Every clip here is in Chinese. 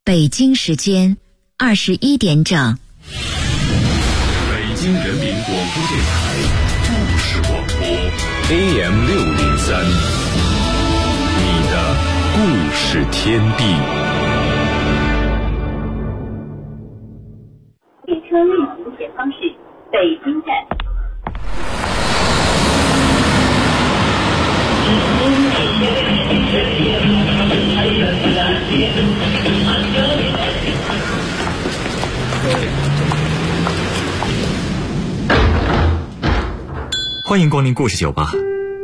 北京时间21点整。 北京人民广播电台故事广播 AM603，你的故事天地。 列车运行前方是北京站。 欢迎光临故事酒吧。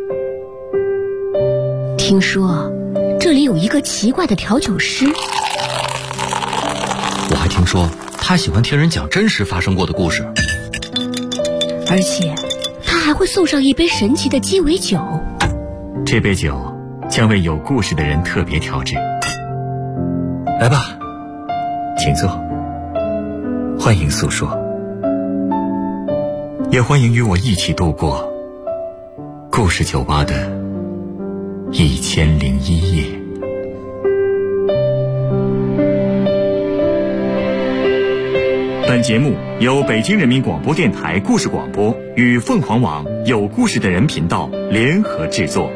听说这里有一个奇怪的调酒师， 我还听说他喜欢听人讲真实发生过的故事， 而且他还会送上一杯神奇的鸡尾酒。 这杯酒将为有故事的人特别调制。来吧，请坐，欢迎诉说，也欢迎与我一起度过故事酒吧的1001夜。本节目由北京人民广播电台故事广播与凤凰网有故事的人频道联合制作。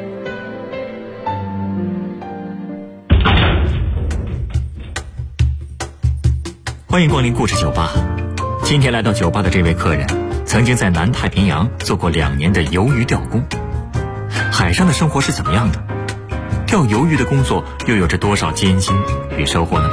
欢迎光临故事酒吧。今天来到酒吧的这位客人曾经在南太平洋做过2年的鱿鱼钓工。海上的生活是怎么样的？钓鱿鱼的工作又有着多少艰辛与收获呢？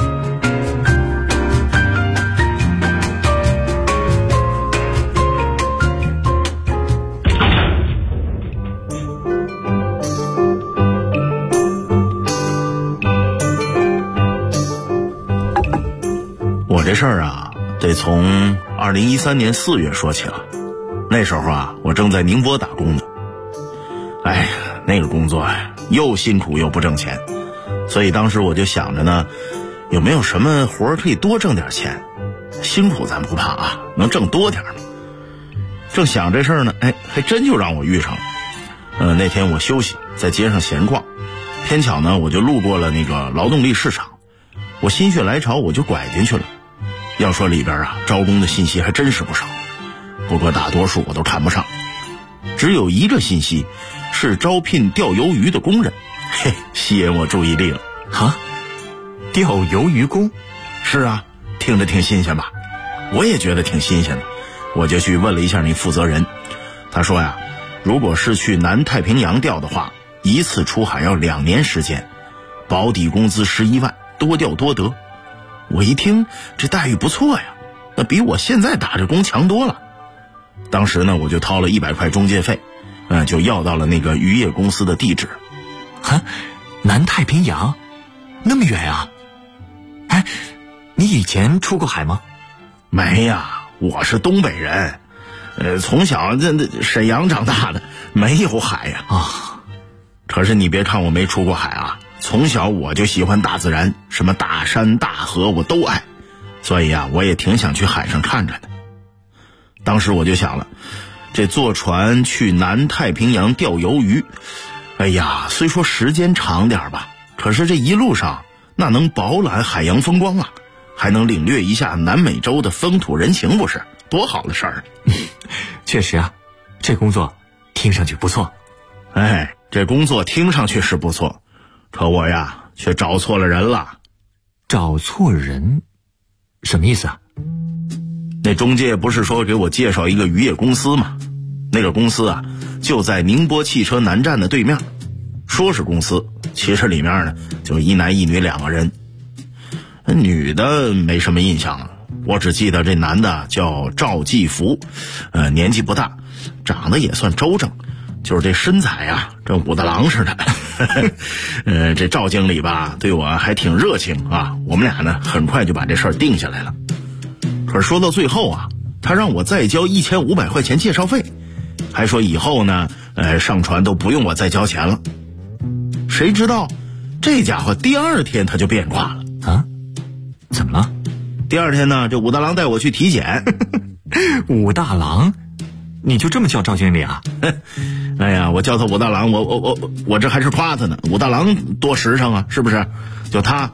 我这事儿啊，得从2013年4月说起了。那时候啊，我正在宁波打工呢。哎呀，那个工作呀，又辛苦又不挣钱，所以当时我就想着呢，有没有什么活儿可以多挣点钱？辛苦咱不怕啊，能挣多点嘛。正想这事儿呢，还真就让我遇上了。那天我休息，在街上闲逛，偏巧呢，我就路过了那个劳动力市场。我心血来潮，我就拐进去了。要说里边啊，招工的信息还真是不少，不过大多数我都看不上。只有一个信息是招聘钓鱿鱼的工人，嘿，吸引我注意力了。 啊，钓鱿鱼工？ 是啊，听着挺新鲜吧？我也觉得挺新鲜的，我就去问了一下那负责人。他说呀，如果是去南太平洋钓的话，一次出海要2年时间，保底工资11万，多钓多得。我一听这待遇不错呀，那比我现在打着工强多了。当时呢，我就掏了100块中介费，就要到了那个渔业公司的地址。 啊，南太平洋那么远啊？哎，你以前出过海吗？ 没呀，我是东北人，从小这沈阳长大的，没有海呀。 啊， 可是你别看我没出过海啊，从小我就喜欢大自然，什么大山大河我都爱，所以啊，我也挺想去海上看看的。当时我就想了，这坐船去南太平洋钓鱿鱼，哎呀，虽说时间长点吧，可是这一路上那能饱览海洋风光啊，还能领略一下南美洲的风土人情，不是多好的事儿？ 确实啊，这工作听上去不错。 哎，这工作听上去是不错，可我呀却找错了人了。 找错人？什么意思啊？ 那中介不是说给我介绍一个渔业公司吗？那个公司啊就在宁波汽车南站的对面。说是公司，其实里面呢就一男一女2个人。女的没什么印象了，我只记得这男的叫赵继福，年纪不大，长得也算周正，就是这身材啊，这武大郎似的。这赵经理吧对我还挺热情啊，我们俩呢很快就把这事儿定下来了。可是说到最后啊，他让我再交1500块钱介绍费，还说以后呢上船都不用我再交钱了。谁知道这家伙第2天他就变卦了。 啊？怎么了？ 第2天呢，这武大郎带我去体检。 武大郎？你就这么叫赵经理啊？ 哎呀，我叫他武大郎，我这还是夸他呢。武大郎多实诚啊，是不是？就他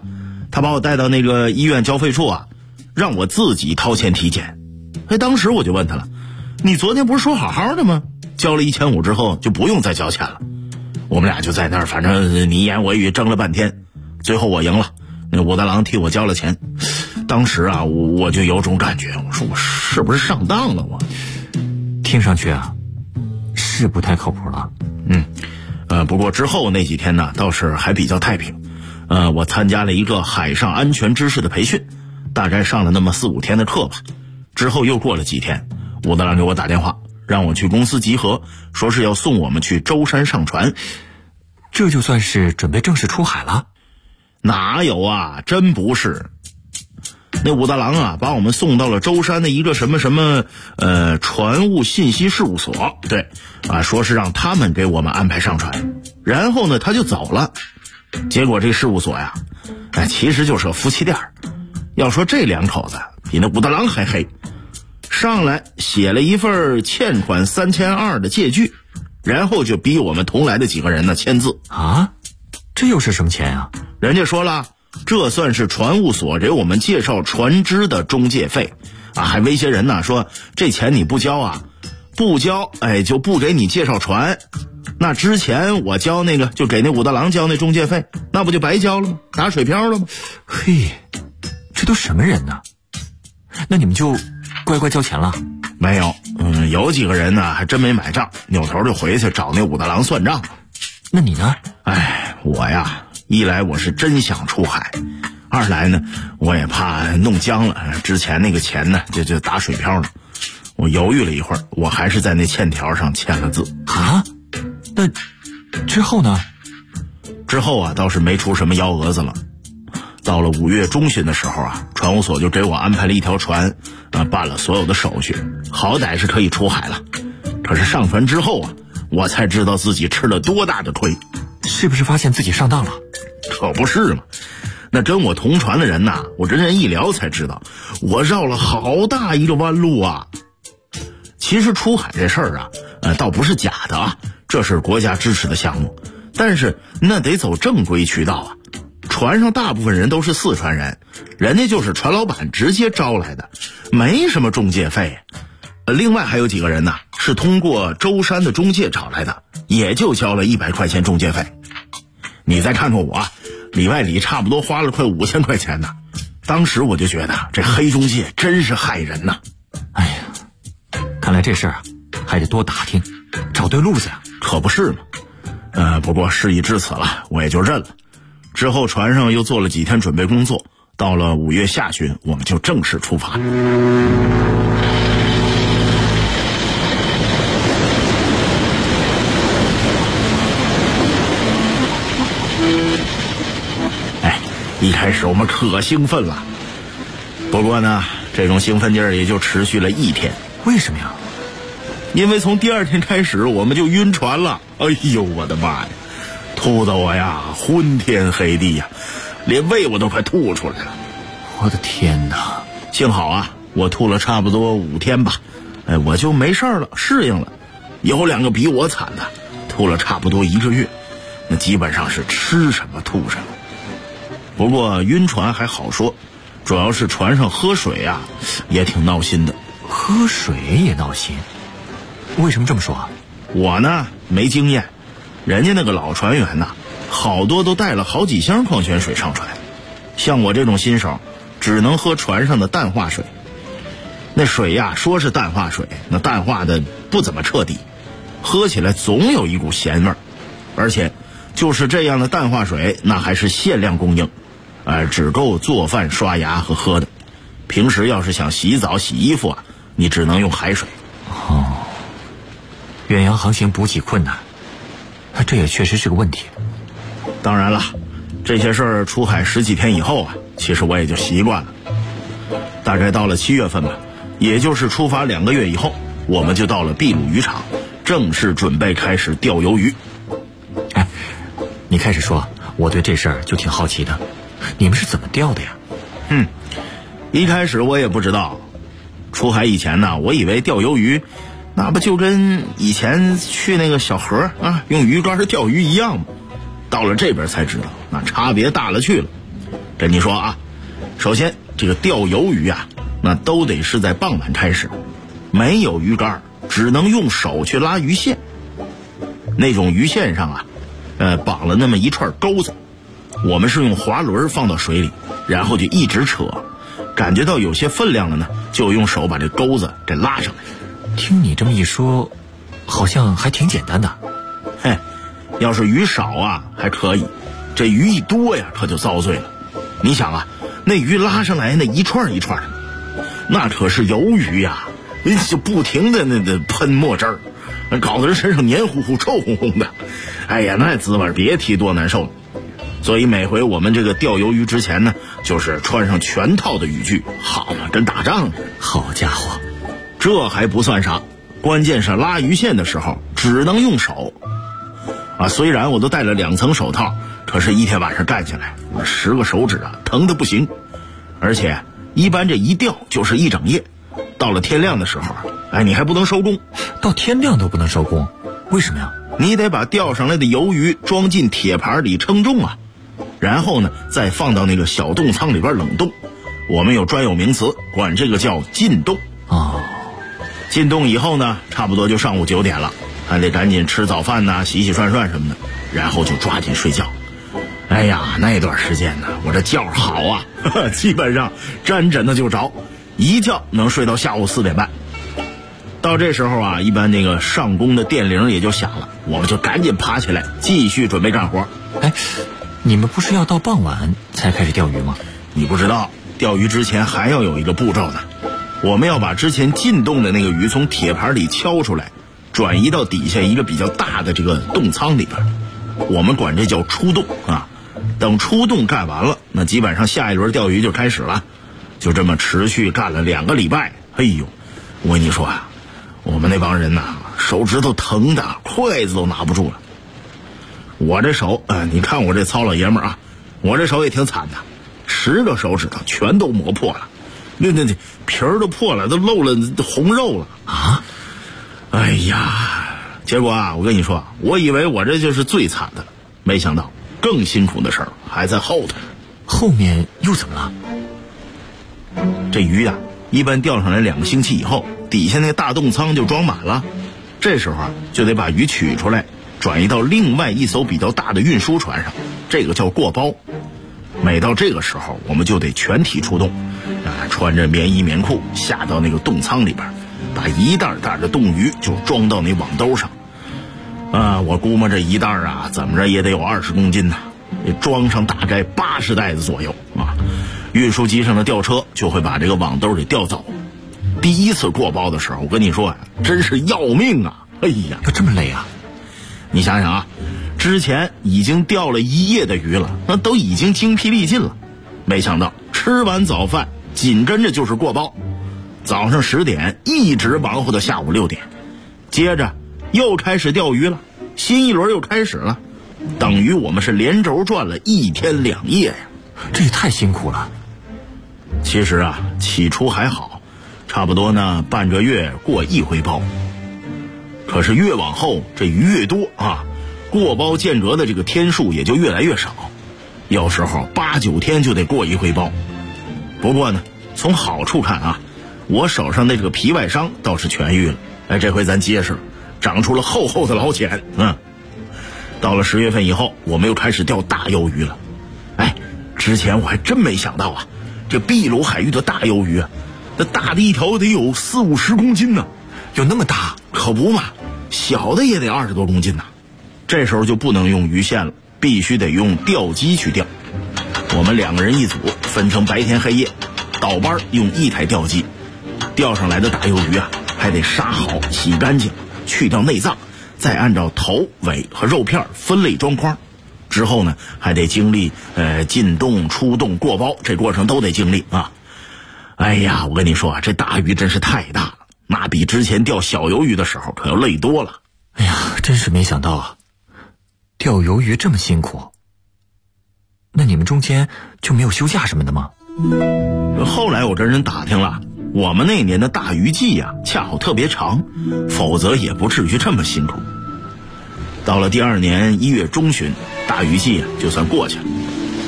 他把我带到那个医院交费处啊，让我自己掏钱体检。当时我就问他了，你昨天不是说好好的吗？交了1500之后就不用再交钱了。我们俩就在那儿，反正你言我语争了半天，最后我赢了，那武大郎替我交了钱。当时啊，我就有种感觉，我说我是不是上当了？我听上去啊，是不太靠谱了。 不过之后那几天呢，倒是还比较太平。我参加了一个海上安全知识的培训，大概上了那么4-5天的课吧。之后又过了几天，武大郎给我打电话，让我去公司集合，说是要送我们去舟山上船。 这就算是准备正式出海了？ 哪有啊，真不是。那武大郎啊，把我们送到了舟山的一个什么船务信息事务所，对啊，说是让他们给我们安排上船，然后呢他就走了。结果这事务所呀，其实就是个夫妻店。要说这两口子比那武大郎还黑，上来写了一份欠款3200的借据，然后就逼我们同来的几个人呢签字啊。这又是什么钱啊？ 人家说了，这算是船务所给我们介绍船只的中介费啊，还威胁人呢，说这钱你不交啊，不交就不给你介绍船。那之前我交那个就给那武大郎交那中介费，那不就白交了吗？打水漂了吗？ 嘿，这都什么人呢？那你们就乖乖交钱了？ 没有，有几个人呢还真没买账，扭头就回去找那武大郎算账了。 那你呢？ 我呀，一来我是真想出海，二来呢我也怕弄僵了，之前那个钱呢就打水漂了。我犹豫了一会儿，我还是在那欠条上签了字。 啊？那之后呢？ 之后啊倒是没出什么幺蛾子了。到了5月中旬的时候啊，船务所就给我安排了一条船，办了所有的手续，好歹是可以出海了。可是上船之后啊，我才知道自己吃了多大的亏。 是不是发现自己上当了？ 可不是嘛。那跟我同船的人呐，我跟人一聊才知道，我绕了好大一个弯路啊。其实出海这事儿啊，倒不是假的啊，这是国家支持的项目，但是那得走正规渠道啊。船上大部分人都是四川人，人家就是船老板直接招来的，没什么中介费。另外还有几个人呢，是通过舟山的中介找来的，也就交了100块钱中介费。你再看看我，里外里差不多花了快5000块钱呢。当时我就觉得这黑中介真是害人呐。 哎呀，看来这事儿还得多打听，找对路子呀。 可不是嘛。不过事已至此了，我也就认了。之后船上又做了几天准备工作，到了5月下旬，我们就正式出发。一开始我们可兴奋了，不过呢，这种兴奋劲儿也就持续了1天。 为什么呀？ 因为从第2天开始我们就晕船了。哎呦我的妈呀，吐得我呀昏天黑地呀，连胃我都快吐出来了。 我的天哪！ 幸好啊，我吐了差不多5天吧，我就没事了，适应了。有2个比我惨的，吐了差不多1个月，那基本上是吃什么吐什么。不过晕船还好说，主要是船上喝水啊也挺闹心的。 喝水也闹心？为什么这么说啊？ 我呢没经验，人家那个老船员呐，好多都带了好几箱矿泉水上船，像我这种新手只能喝船上的淡化水。那水呀说是淡化水，那淡化的不怎么彻底，喝起来总有一股咸味儿，而且就是这样的淡化水那还是限量供应，只够做饭刷牙和喝的。平时要是想洗澡洗衣服啊，你只能用海水。 远洋航行补给困难，这也确实是个问题。 当然了，这些事儿出海10几天以后啊，其实我也就习惯了。大概到了7月份吧，也就是出发2个月以后，我们就到了秘鲁渔场，正式准备开始钓鱿鱼。 你开始说，我对这事儿就挺好奇的，你们是怎么钓的呀？ 一开始我也不知道，出海以前呢，我以为钓鱿鱼那不就跟以前去那个小河啊用鱼竿钓鱼一样吗？到了这边才知道，那差别大了去了。 跟你说啊，首先这个钓鱿鱼啊，那都得是在傍晚开始，没有鱼竿，只能用手去拉鱼线。那种鱼线上啊，绑了那么一串钩子，我们是用滑轮放到水里，然后就一直扯，感觉到有些分量了呢，就用手把这钩子给拉上来。 听你这么一说，好像还挺简单的。 嘿，要是鱼少啊还可以，这鱼一多呀可就遭罪了。你想啊，那鱼拉上来那一串一串的，那可是鱿鱼呀，就不停的那喷墨汁儿，搞得人身上黏糊糊臭烘烘的。哎呀，那滋味别提多难受了。所以每回我们这个钓鱿鱼之前呢，就是穿上全套的渔具，好嘛，跟打仗似的。 好家伙， 这还不算啥，关键是拉鱼线的时候只能用手啊。虽然我都戴了2层手套，可是一天晚上干下来，10个手指啊疼得不行。而且一般这一钓就是一整夜，到了天亮的时候，你还不能收工。 到天亮都不能收工，为什么呀？ 你得把钓上来的鱿鱼装进铁盘里称重啊，然后呢再放到那个小冻仓里边冷冻。我们有专有名词，管这个叫浸冻。浸冻以后呢，差不多就上午9点了，还得赶紧吃早饭呐，洗洗涮涮什么的，然后就抓紧睡觉。哎呀，那段时间呢，我这觉好啊，基本上沾枕头就着，一觉能睡到下午4点半。到这时候啊，一般那个上工的电铃也就响了，我们就赶紧爬起来继续准备干活。 你们不是要到傍晚才开始钓鱼吗？ 你不知道，钓鱼之前还要有一个步骤呢。我们要把之前浸冻的那个鱼从铁盘里敲出来，转移到底下一个比较大的这个冻仓里边，我们管这叫出冻啊。等出冻干完了，那基本上下一轮钓鱼就开始了，就这么持续干了2个礼拜。哎呦，我跟你说啊，我们那帮人呐，手指头疼的筷子都拿不住了。我这手你看我这糙老爷们儿啊，我这手也挺惨的，10个手指头全都磨破了，那皮儿都破了，都露了红肉了啊！哎呀，结果啊，我跟你说，我以为我这就是最惨的了，没想到更辛苦的事儿还在后头。 后面又怎么了？ 这鱼呀，一般钓上来2个星期以后，底下那大冻仓就装满了，这时候啊，就得把鱼取出来，转移到另外一艘比较大的运输船上，这个叫过包。每到这个时候，我们就得全体出动，穿着棉衣棉裤下到那个冻仓里边，把一袋袋的冻鱼就装到那网兜上。我估摸这一袋啊，怎么着也得有20公斤呢，装上大概80袋子左右啊。运输机上的吊车就会把这个网兜给吊走。第一次过包的时候，我跟你说真是要命啊！哎呀， 要这么累啊？ 你想想啊，之前已经钓了1夜的鱼了，那都已经精疲力尽了，没想到吃完早饭紧跟着就是过包，早上10点一直忙活到下午6点，接着又开始钓鱼了，新一轮又开始了，等于我们是连轴转了1天2夜呀， 这也太辛苦了。 其实啊，起初还好，差不多呢半个月过1回包。可是越往后这鱼越多啊，过包间隔的这个天数也就越来越少，有时候8、9天就得过1回包。不过呢，从好处看啊，我手上的这个皮外伤倒是痊愈了，这回咱结实，长出了厚厚的老茧。到了10月份以后，我们又开始钓大鱿鱼了。之前我还真没想到啊，这秘鲁海域的大鱿鱼啊，那大的一条得有40、50公斤呢。 有那么大？ 可不嘛，小的也得20多公斤呢。这时候就不能用鱼线了，必须得用钓机去钓。我们2个人一组，分成白天黑夜，倒班用1台钓机。钓上来的大鱿鱼啊，还得杀好洗干净，去掉内脏，再按照头尾和肉片分类装筐。之后呢，还得经历进冻、出冻、过包，这过程都得经历啊。哎呀，我跟你说啊，这大鱼真是太大了，那比之前钓小鱿鱼的时候可要累多了。 哎呀，真是没想到啊，钓鱿鱼这么辛苦。那你们中间就没有休假什么的吗？ 后来我跟人打听了，我们那年的大鱼季啊，恰好特别长，否则也不至于这么辛苦。到了第2年1月中旬，大鱼季就算过去了。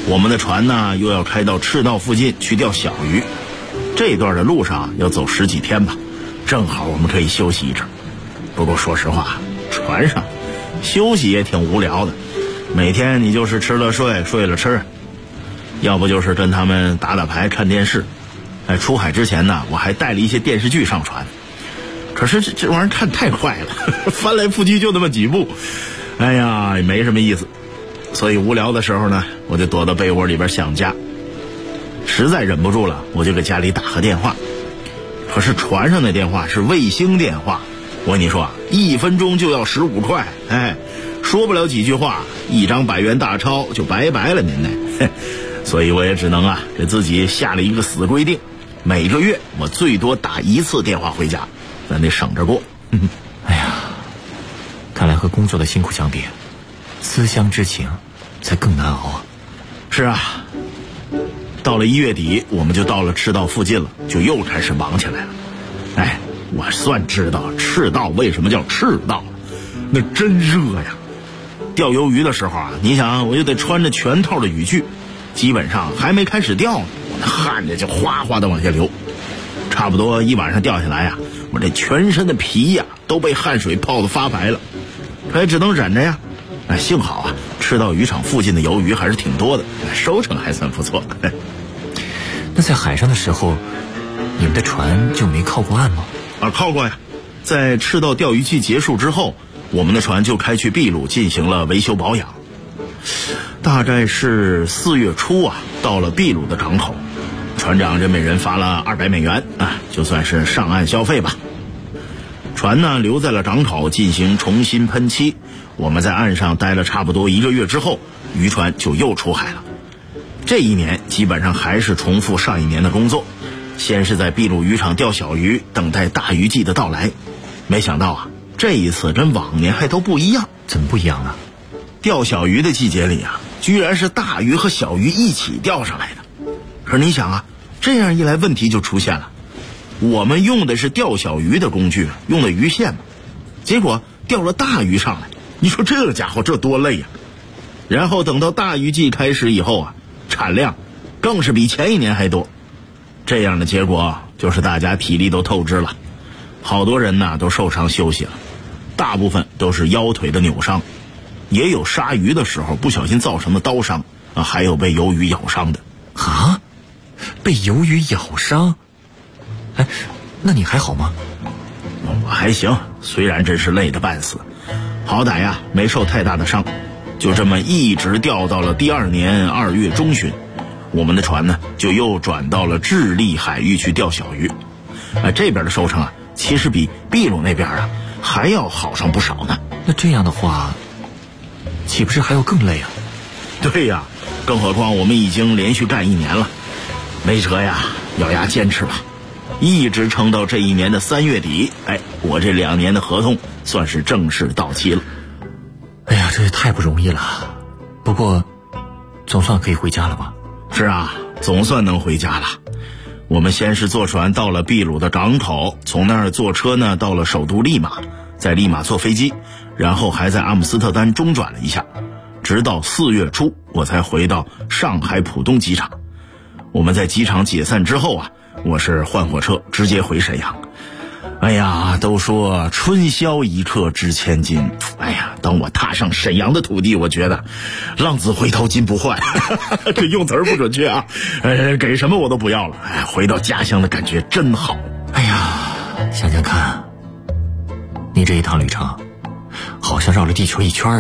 我们的船呢又要开到赤道附近去钓小鱼，这段的路上要走10几天吧，正好我们可以休息一阵。不过说实话，船上休息也挺无聊的，每天你就是吃了睡，睡了吃，要不就是跟他们打打牌看电视。出海之前呢，我还带了一些电视剧上船，可是这玩意儿看太快了，翻来覆去就那么几部，哎呀也没什么意思。所以无聊的时候呢，我就躲到被窝里边想家，实在忍不住了，我就给家里打个电话。可是船上的电话是卫星电话，我跟你说1分钟就要15块，说不了几句话，1张100元大钞就拜拜了您呢。所以我也只能给自己下了一个死规定，每个月我最多打1次电话回家，咱得省着过。 哎呀，看来和工作的辛苦相比，思乡之情才更难熬啊。 是啊，到了1月底，我们就到了赤道附近了，就又开始忙起来了。我算知道赤道为什么叫赤道了，那真热呀。钓鱿鱼的时候你想我就得穿着全套的雨具，基本上还没开始钓呢，我那汗就哗哗的往下流。差不多一晚上钓下来我这全身的皮都被汗水泡得发白了，可也只能忍着呀。幸好赤道渔场附近的鱿鱼还是挺多的，收成还算不错。 那在海上的时候，你们的船就没靠过岸吗？ 靠过呀。在赤道钓鱼季结束之后，我们的船就开去秘鲁进行了维修保养。大概是4月初到了秘鲁的港口，船长这每人发了200美元就算是上岸消费吧。船呢留在了港口进行重新喷漆，我们在岸上待了差不多1个月之后，渔船就又出海了。这一年基本上还是重复上一年的工作，先是在秘鲁渔场钓小鱼，等待大鱼季的到来。没想到这一次跟往年还都不一样。 怎么不一样呢？ 钓小鱼的季节里居然是大鱼和小鱼一起钓上来的。可是你想这样一来问题就出现了，我们用的是钓小鱼的工具，用的鱼线嘛，结果钓了大鱼上来，你说这家伙这多累呀。然后等到大鱼季开始以后产量更是比前一年还多。这样的结果就是大家体力都透支了，好多人都受伤休息了，大部分都是腰腿的扭伤，也有杀鱼的时候不小心造成的刀伤还有被鱿鱼咬伤的。 被鱿鱼咬伤？那你还好吗？ 我还行，虽然真是累得半死，好歹没受太大的伤。就这么一直钓到了第2年2月中旬，我们的船呢就又转到了智利海域去钓小鱼。这边的收成其实比秘鲁那边还要好上不少呢。 那这样的话岂不是还要更累啊？ 对呀，更何况我们已经连续干1年了，没辙呀，咬牙坚持吧，一直撑到这一年的3月底，我这2年的合同算是正式到期了。 哎呀，这也太不容易了。不过总算可以回家了吧？ 是总算能回家了。我们先是坐船到了秘鲁的港口，从那儿坐车呢到了首都利马，在利马坐飞机，然后还在阿姆斯特丹中转了一下，直到4月初我才回到上海浦东机场。我们在机场解散之后我是换火车直接回沈阳。都说春宵一刻值千金，当我踏上沈阳的土地，我觉得浪子回头金不换这用词不准确给什么我都不要了。回到家乡的感觉真好。 想想看，你这一趟旅程好像绕了地球一圈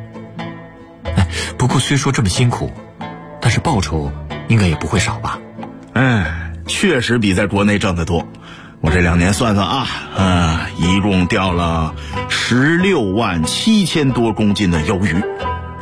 不过虽说这么辛苦，但是报酬应该也不会少吧？ 确实比在国内挣得多。我这2年算算一共钓了16万7千多公斤的鱿鱼。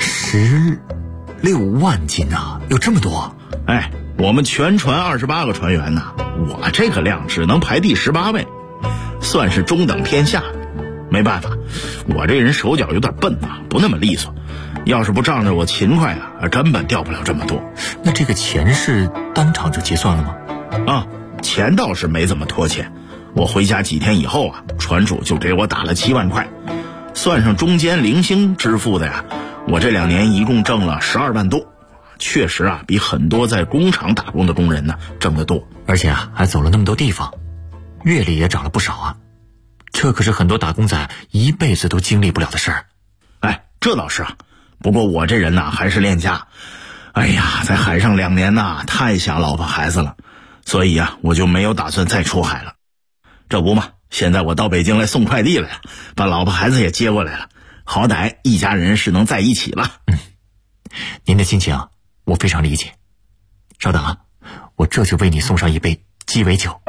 16万斤有这么多？ 我们全船28个船员我这个量只能排第18位，算是中等偏下。没办法，我这人手脚有点笨不那么利索，要是不仗着我勤快根本钓不了这么多。 那这个钱是当场就结算了吗？ 钱倒是没怎么拖欠，我回家几天以后船主就给我打了7万块，算上中间零星支付的我这2年一共挣了12万多。 确实啊比很多在工厂打工的工人呢挣得多， 而且啊还走了那么多地方，阅历也长了不少啊。这可是很多打工仔一辈子都经历不了的事儿。 哎，这倒是啊。不过我这人呢还是恋家，哎呀，在海上2年呐，太想老婆孩子了，所以啊我就没有打算再出海了。这不嘛，现在我到北京来送快递来了，把老婆孩子也接过来了，好歹一家人是能在一起了。 您的心情我非常理解。稍等啊，我这就为你送上一杯鸡尾酒。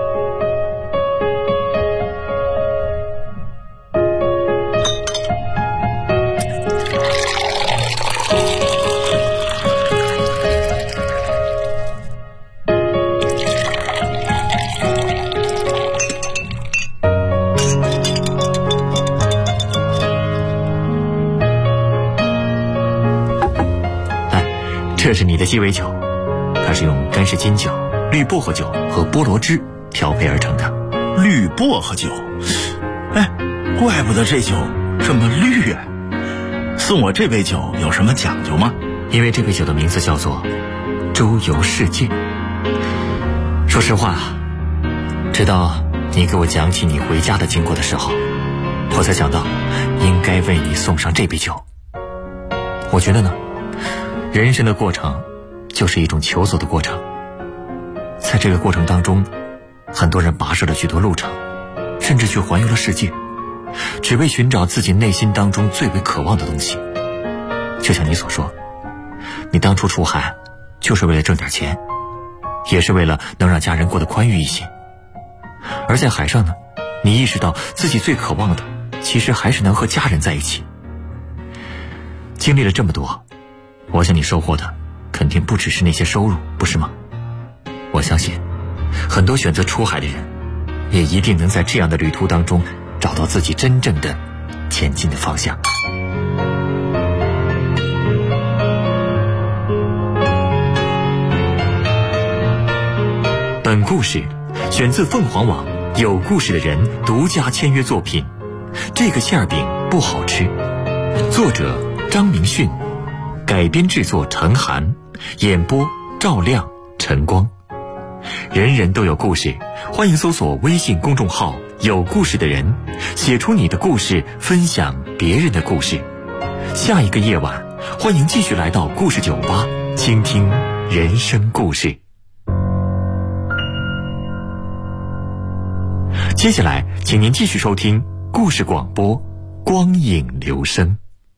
这是你的鸡尾酒，它是用干式金酒、绿薄荷酒和菠萝汁调配而成的。 绿薄荷酒，哎，怪不得这酒这么绿啊！送我这杯酒有什么讲究吗？ 因为这杯酒的名字叫做周游世界。说实话，直到你给我讲起你回家的经过的时候，我才想到应该为你送上这杯酒。我觉得呢，人生的过程就是一种求索的过程，在这个过程当中，很多人跋涉了许多路程，甚至去环游了世界，只为寻找自己内心当中最为渴望的东西。就像你所说，你当初出海就是为了挣点钱，也是为了能让家人过得宽裕一些。而在海上呢，你意识到自己最渴望的其实还是能和家人在一起。经历了这么多，我想你收获的肯定不只是那些收入，不是吗？我相信很多选择出海的人也一定能在这样的旅途当中找到自己真正的前进的方向。本故事选自凤凰网有故事的人独家签约作品《这个馅饼不好吃》，作者张明训，改编制作陈涵，演播赵亮、陈光。人人都有故事，欢迎搜索微信公众号有故事的人，写出你的故事，分享别人的故事。下一个夜晚，欢迎继续来到故事酒吧，倾听人生故事。接下来请您继续收听故事广播，光影留声。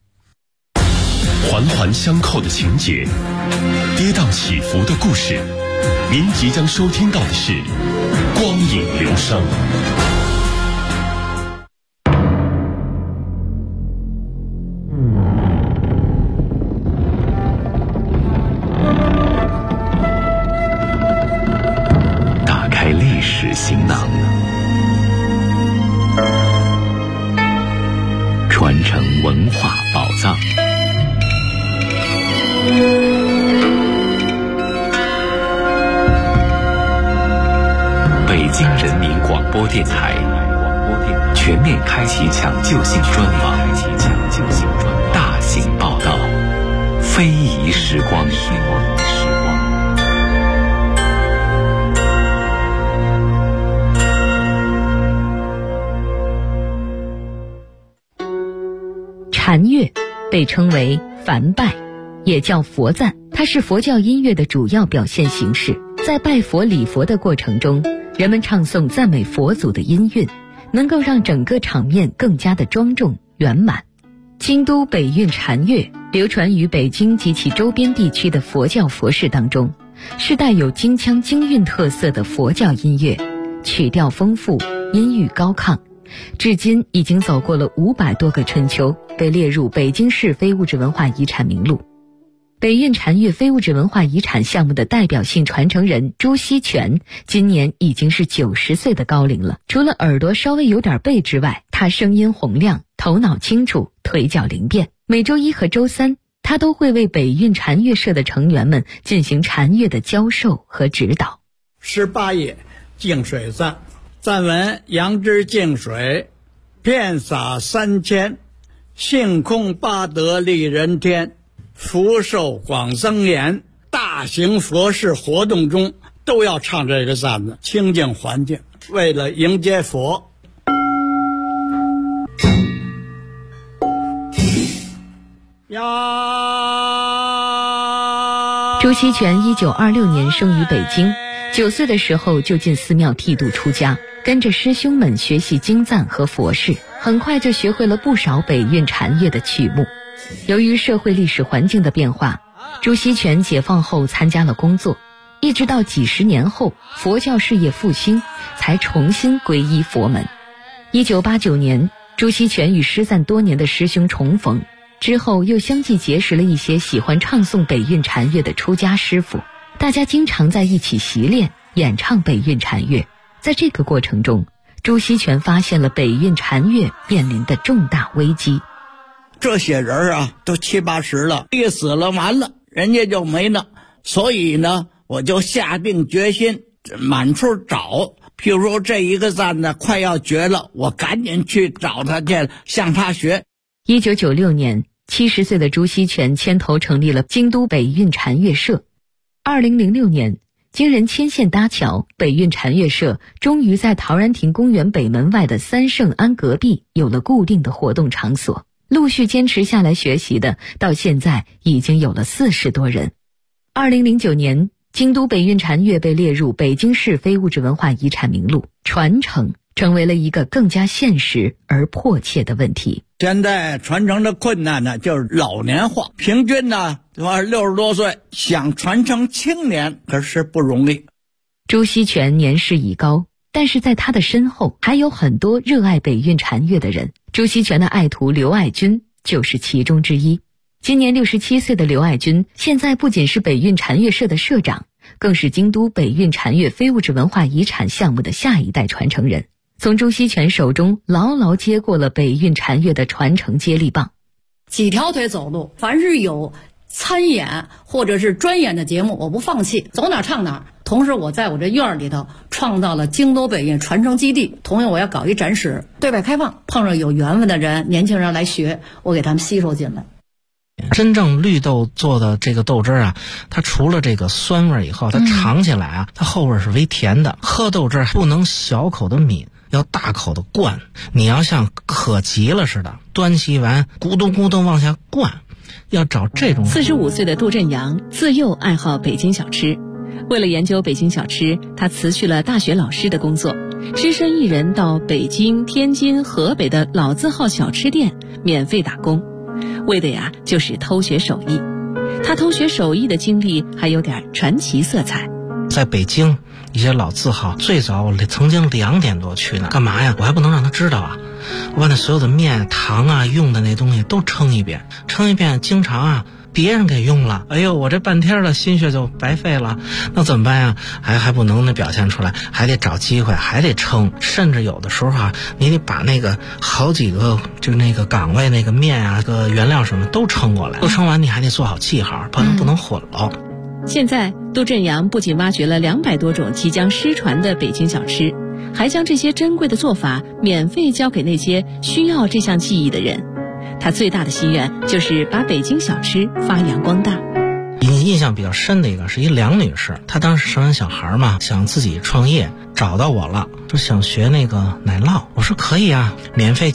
环环相扣的情节，跌宕起伏的故事，您即将收听到的是光影留声。打开历史行囊，传承文化宝藏。北京人民广播电台全面开启抢救性专访，大型报道，非遗时光。 禅乐被称为梵拜，也叫佛赞，它是佛教音乐的主要表现形式。在拜佛礼佛的过程中，人们唱诵赞美佛祖的音韵，能够让整个场面更加的庄重圆满。京都北韵禅乐流传于北京及其周边地区的佛教佛事当中，是带有京腔京韵特色的佛教音乐，曲调丰富，音域高亢，至今已经走过了500多个春秋，被列入北京市非物质文化遗产名录。北韵禅乐非物质文化遗产项目的代表性传承人朱锡全今年已经是90岁的高龄了。除了耳朵稍微有点背之外，他声音洪亮，头脑清楚，腿脚灵便。每周1和周3，他都会为北韵禅乐社的成员们进行禅乐的教授和指导。 18页净水赞，赞文：杨枝净水，遍洒3千，性空八德利人天。 福寿广增延，大型佛事活动中都要唱这个赞子，清净环境，为了迎接佛。 朱锡全1926年生于北京，9岁的时候就进寺庙剃度出家，跟着师兄们学习经赞和佛事，很快就学会了不少北韵禅乐的曲目。由于社会历史环境的变化，朱锡全解放后参加了工作，一直到几十年后佛教事业复兴，才重新皈依佛门。1989年，朱锡全与失散多年的师兄重逢，之后又相继结识了一些喜欢唱诵北韵禅乐的出家师傅，大家经常在一起习练演唱北韵禅乐。在这个过程中，朱锡全发现了北韵禅乐面临的重大危机。 这些人啊都70、80了，一死了完了，人家就没了。所以呢，我就下定决心满处找，譬如说这一个赞呢快要绝了，我赶紧去找他去，向他学。 1996年，70岁的朱锡全牵头成立了京都北韵禅乐社。2006年，经人牵线搭桥，北韵禅乐社终于在陶然亭公园北门外的三圣庵隔壁有了固定的活动场所。陆续坚持下来学习的，到现在已经有了40多人。2009年，京都北韵禅乐被列入北京市非物质文化遗产名录，传承成为了一个更加现实而迫切的问题。 现在传承的困难呢，就是老年化，平均呢60多岁，想传承青年可是不容易。 朱锡全年事已高，但是在他的身后还有很多热爱北韵禅乐的人。朱锡全的爱徒刘爱军就是其中之一。今年67岁的刘爱军，现在不仅是北韵禅乐社的社长，更是京都北韵禅乐非物质文化遗产项目的下一代传承人，从朱锡全手中牢牢接过了北韵禅乐的传承接力棒。 几条腿走路，凡是有参演或者是专演的节目，我不放弃，走哪唱哪。同时我在我这院里头创造了京都北韵传承基地，同样我要搞一展示，对外开放，碰上有缘分的人，年轻人来学，我给他们吸收进来。 真正绿豆做的这个豆汁啊，它除了这个酸味以后，它尝起来啊，它后味是微甜的。喝豆汁不能小口的抿，要大口的灌，你要像渴急了似的，端起碗咕咚咕咚往下灌，要找这种。 45岁的杜振阳自幼爱好北京小吃，为了研究北京小吃，他辞去了大学老师的工作，只身一人到北京、天津、河北的老字号小吃店免费打工，为的呀就是偷学手艺。他偷学手艺的经历还有点传奇色彩。 在北京一些老字号，最早我曾经2点多去呢，干嘛呀？我还不能让他知道啊！我把那所有的面、糖啊、用的那东西都称一遍，经常啊别人给用了，哎呦，我这半天的心血就白费了，那怎么办呀？还不能表现出来，还得找机会，还得称，甚至有的时候啊，你得把那个好几个就那个岗位那个面啊、个原料什么都称过来，都称完你还得做好记号，不能混了。 现在杜振阳不仅挖掘了200多种即将失传的北京小吃，还将这些珍贵的做法免费教给那些需要这项技艺的人。他最大的心愿就是把北京小吃发扬光大。 印象比较深的一个是一梁女士，她当时生完小孩嘛，想自己创业，找到我了，说想学那个奶酪，我说可以啊，免费